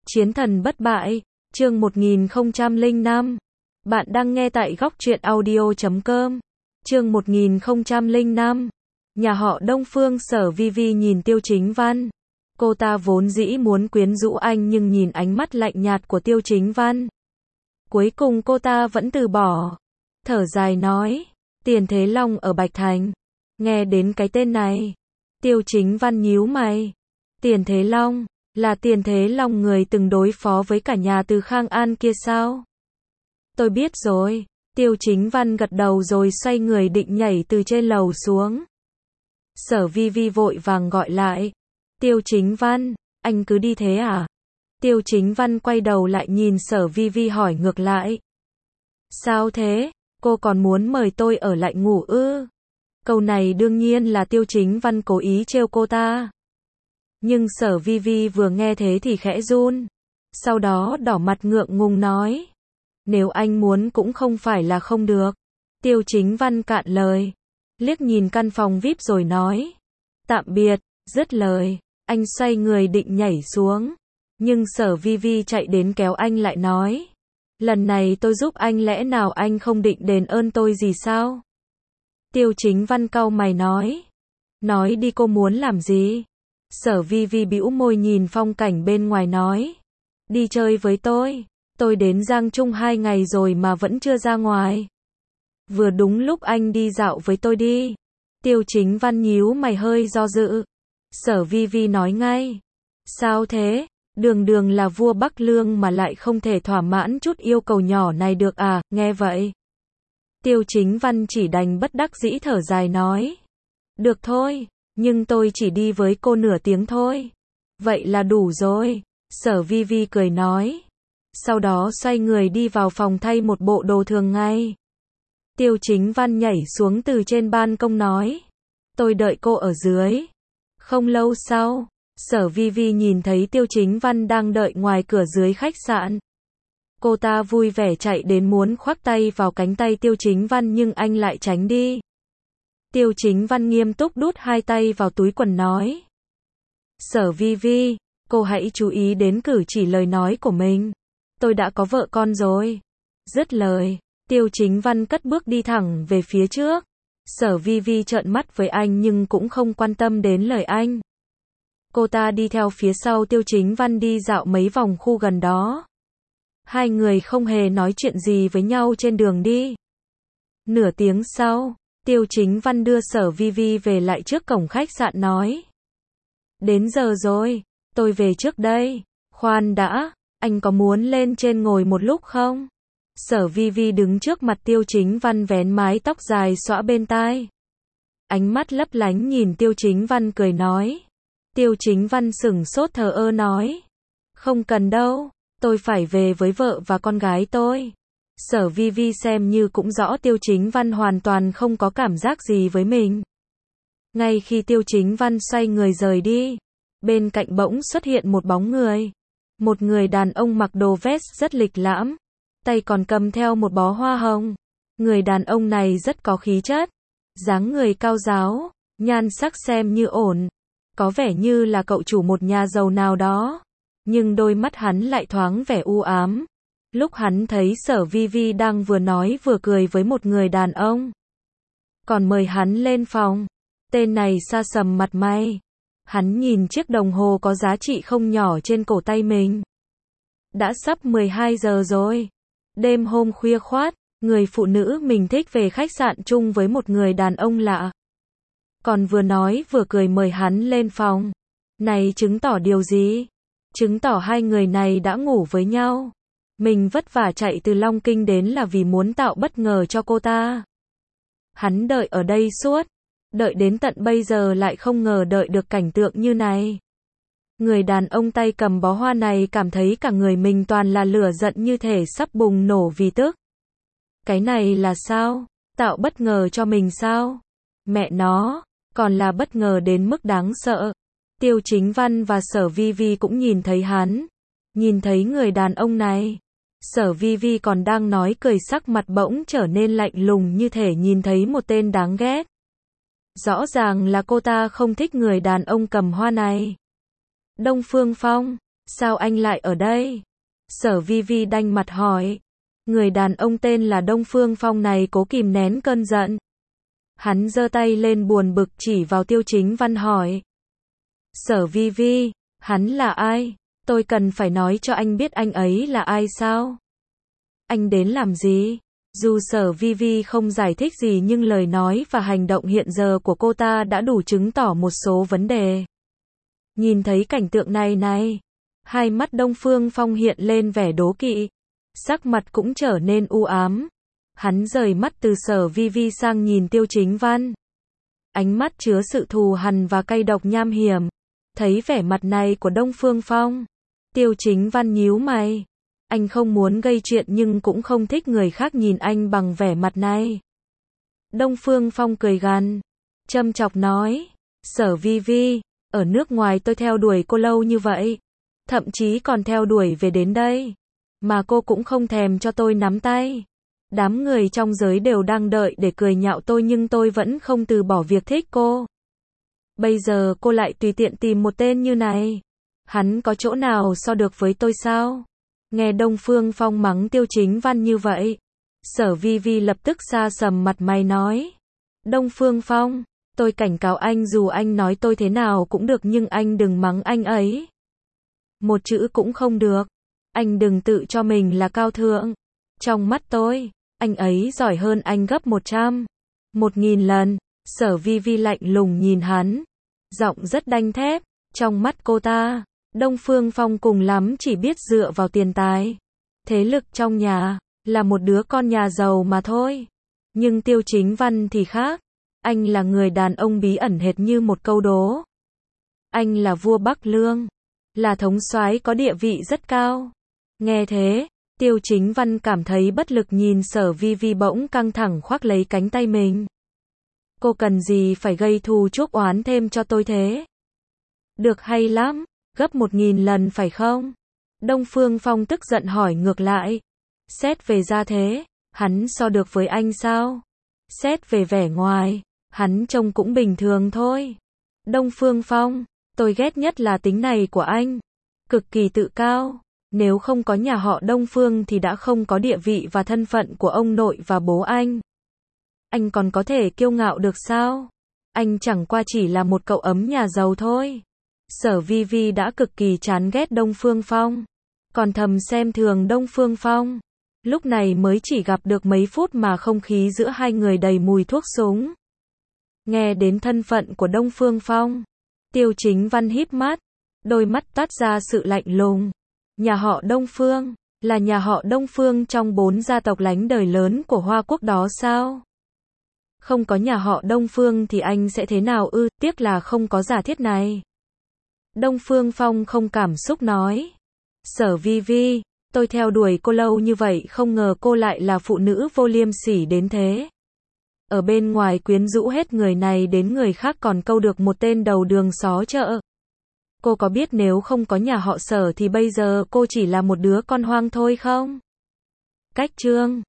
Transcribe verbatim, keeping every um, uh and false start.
Chiến thần bất bại, chương một nghìn không trăm lẻ năm. Bạn đang nghe tại góc truyện audio chấm com. Chương một nghìn không trăm lẻ năm. Nhà họ Đông Phương. Sở Vi Vi nhìn Tiêu Chính Văn. Cô ta vốn dĩ muốn quyến rũ anh nhưng nhìn ánh mắt lạnh nhạt của Tiêu Chính Văn, cuối cùng cô ta vẫn từ bỏ. Thở dài nói, Tiền Thế Long ở Bạch Thành. Nghe đến cái tên này, Tiêu Chính Văn nhíu mày. Tiền Thế Long, là Tiền Thế Long người từng đối phó với cả nhà Từ Khang An kia sao? Tôi biết rồi. Tiêu Chính Văn gật đầu rồi xoay người định nhảy từ trên lầu xuống. Sở Vi Vi vội vàng gọi lại. Tiêu Chính Văn, anh cứ đi thế à? Tiêu Chính Văn quay đầu lại nhìn Sở Vi Vi hỏi ngược lại. Sao thế? Cô còn muốn mời tôi ở lại ngủ ư? Câu này đương nhiên là Tiêu Chính Văn cố ý trêu cô ta. Nhưng Sở Vi Vi vừa nghe thế thì khẽ run. Sau đó đỏ mặt ngượng ngùng nói. Nếu anh muốn cũng không phải là không được. Tiêu Chính Văn cạn lời. Liếc nhìn căn phòng vi ai pi rồi nói. Tạm biệt, dứt lời. Anh xoay người định nhảy xuống. Nhưng Sở Vi Vi chạy đến kéo anh lại nói. Lần này tôi giúp anh lẽ nào anh không định đền ơn tôi gì sao? Tiêu Chính Văn cau mày nói. Nói đi cô muốn làm gì? Sở Vi Vi bĩu môi nhìn phong cảnh bên ngoài nói. Đi chơi với tôi. Tôi đến Giang Trung hai ngày rồi mà vẫn chưa ra ngoài. Vừa đúng lúc anh đi dạo với tôi đi. Tiêu Chính Văn nhíu mày hơi do dự. Sở Vi Vi nói ngay. Sao thế? Đường đường là vua Bắc Lương mà lại không thể thỏa mãn chút yêu cầu nhỏ này được à? Nghe vậy, Tiêu Chính Văn chỉ đành bất đắc dĩ thở dài nói. Được thôi, nhưng tôi chỉ đi với cô nửa tiếng thôi. Vậy là đủ rồi. Sở Vi Vi cười nói. Sau đó xoay người đi vào phòng thay một bộ đồ thường ngày. Tiêu Chính Văn nhảy xuống từ trên ban công nói. Tôi đợi cô ở dưới. Không lâu sau, Sở Vi Vi nhìn thấy Tiêu Chính Văn đang đợi ngoài cửa dưới khách sạn. Cô ta vui vẻ chạy đến muốn khoác tay vào cánh tay Tiêu Chính Văn nhưng anh lại tránh đi. Tiêu Chính Văn nghiêm túc đút hai tay vào túi quần nói. Sở Vi Vi, cô hãy chú ý đến cử chỉ lời nói của mình. Tôi đã có vợ con rồi. Dứt lời, Tiêu Chính Văn cất bước đi thẳng về phía trước. Sở Vi Vi trợn mắt với anh nhưng cũng không quan tâm đến lời anh. Cô ta đi theo phía sau Tiêu Chính Văn đi dạo mấy vòng khu gần đó. Hai người không hề nói chuyện gì với nhau trên đường đi. Nửa tiếng sau, Tiêu Chính Văn đưa Sở Vi Vi về lại trước cổng khách sạn nói. Đến giờ rồi, tôi về trước đây. Khoan đã, anh có muốn lên trên ngồi một lúc không? Sở Vi Vi đứng trước mặt Tiêu Chính Văn vén mái tóc dài xõa bên tai. Ánh mắt lấp lánh nhìn Tiêu Chính Văn cười nói. Tiêu Chính Văn sững sốt thờ ơ nói. Không cần đâu, tôi phải về với vợ và con gái tôi. Sở Vi Vi xem như cũng rõ Tiêu Chính Văn hoàn toàn không có cảm giác gì với mình. Ngay khi Tiêu Chính Văn xoay người rời đi, bên cạnh bỗng xuất hiện một bóng người. Một người đàn ông mặc đồ vest rất lịch lãm, tay còn cầm theo một bó hoa hồng. Người đàn ông này rất có khí chất, dáng người cao ráo, nhan sắc xem như ổn. Có vẻ như là cậu chủ một nhà giàu nào đó, nhưng đôi mắt hắn lại thoáng vẻ u ám. Lúc hắn thấy Sở Vi Vi đang vừa nói vừa cười với một người đàn ông, còn mời hắn lên phòng, tên này sa sầm mặt mày. Hắn nhìn chiếc đồng hồ có giá trị không nhỏ trên cổ tay mình. Đã sắp mười hai giờ rồi. Đêm hôm khuya khoắt, người phụ nữ mình thích về khách sạn chung với một người đàn ông lạ. Còn vừa nói vừa cười mời hắn lên phòng. Này chứng tỏ điều gì? Chứng tỏ hai người này đã ngủ với nhau. Mình vất vả chạy từ Long Kinh đến là vì muốn tạo bất ngờ cho cô ta. Hắn đợi ở đây suốt. Đợi đến tận bây giờ lại không ngờ đợi được cảnh tượng như này. Người đàn ông tay cầm bó hoa này cảm thấy cả người mình toàn là lửa giận như thể sắp bùng nổ vì tức. Cái này là sao? Tạo bất ngờ cho mình sao? Mẹ nó, còn là bất ngờ đến mức đáng sợ. Tiêu Chính Văn và Sở Vi Vi cũng nhìn thấy hắn. Nhìn thấy người đàn ông này. Sở Vi Vi còn đang nói cười sắc mặt bỗng trở nên lạnh lùng như thể nhìn thấy một tên đáng ghét. Rõ ràng là cô ta không thích người đàn ông cầm hoa này. Đông Phương Phong, Sao anh lại ở đây? Sở Vi Vi đanh mặt hỏi. Người đàn ông tên là Đông Phương Phong này cố kìm nén cơn giận. Hắn giơ tay lên buồn bực chỉ vào Tiêu Chính Văn hỏi. Sở Vi Vi, hắn là ai? Tôi cần phải nói cho anh biết anh ấy là ai sao? Anh đến làm gì? Dù Sở Vi Vi không giải thích gì nhưng lời nói và hành động hiện giờ của cô ta đã đủ chứng tỏ một số vấn đề. Nhìn thấy cảnh tượng này này, hai mắt Đông Phương Phong hiện lên vẻ đố kỵ, sắc mặt cũng trở nên u ám. Hắn rời mắt từ Sở Vi Vi sang nhìn Tiêu Chính Văn. Ánh mắt chứa sự thù hằn và cay độc nham hiểm. Thấy vẻ mặt này của Đông Phương Phong, Tiêu Chính Văn nhíu mày. Anh không muốn gây chuyện nhưng cũng không thích người khác nhìn anh bằng vẻ mặt này. Đông Phương Phong cười gằn, châm chọc nói, Sở Vi Vi, ở nước ngoài tôi theo đuổi cô lâu như vậy, thậm chí còn theo đuổi về đến đây, mà cô cũng không thèm cho tôi nắm tay. Đám người trong giới đều đang đợi để cười nhạo tôi nhưng tôi vẫn không từ bỏ việc thích cô. Bây giờ cô lại tùy tiện tìm một tên như này. Hắn có chỗ nào so được với tôi sao? Nghe Đông Phương Phong mắng Tiêu Chính Văn như vậy, Sở Vi Vi lập tức sa sầm mặt mày nói. Đông Phương Phong, tôi cảnh cáo anh dù anh nói tôi thế nào cũng được nhưng anh đừng mắng anh ấy. Một chữ cũng không được. Anh đừng tự cho mình là cao thượng. Trong mắt tôi, anh ấy giỏi hơn anh gấp một trăm, một nghìn lần. Sở Vi Vi lạnh lùng nhìn hắn, giọng rất đanh thép. Trong mắt cô ta, Đông Phương Phong cùng lắm chỉ biết dựa vào tiền tài, thế lực trong nhà, là một đứa con nhà giàu mà thôi. Nhưng Tiêu Chính Văn thì khác. Anh là người đàn ông bí ẩn hệt như một câu đố. Anh là vua Bắc Lương, là thống soái có địa vị rất cao. Nghe thế, Tiêu Chính Văn cảm thấy bất lực nhìn Sở Vi Vi bỗng căng thẳng khoác lấy cánh tay mình. Cô cần gì phải gây thù chuốc oán thêm cho tôi thế? Được hay lắm, gấp một nghìn lần phải không? Đông Phương Phong tức giận hỏi ngược lại. Xét về gia thế, hắn so được với anh sao? Xét về vẻ ngoài, hắn trông cũng bình thường thôi. Đông Phương Phong, tôi ghét nhất là tính này của anh. Cực kỳ tự cao. Nếu không có nhà họ Đông Phương thì đã không có địa vị và thân phận của ông nội và bố anh. Anh còn có thể kiêu ngạo được sao? Anh chẳng qua chỉ là một cậu ấm nhà giàu thôi. Sở Vi Vi đã cực kỳ chán ghét Đông Phương Phong, còn thầm xem thường Đông Phương Phong. Lúc này mới chỉ gặp được mấy phút mà không khí giữa hai người đầy mùi thuốc súng. Nghe đến thân phận của Đông Phương Phong, Tiêu Chính Văn híp mắt, đôi mắt toát ra sự lạnh lùng. Nhà họ Đông Phương, là nhà họ Đông Phương trong bốn gia tộc lánh đời lớn của Hoa Quốc đó sao? Không có nhà họ Đông Phương thì anh sẽ thế nào ư? Tiếc là không có giả thiết này. Đông Phương Phong không cảm xúc nói. Sở Vi Vi, tôi theo đuổi cô lâu như vậy không ngờ cô lại là phụ nữ vô liêm sỉ đến thế. Ở bên ngoài quyến rũ hết người này đến người khác còn câu được một tên đầu đường xó chợ. Cô có biết nếu không có nhà họ Sở thì bây giờ cô chỉ là một đứa con hoang thôi không? Cách chương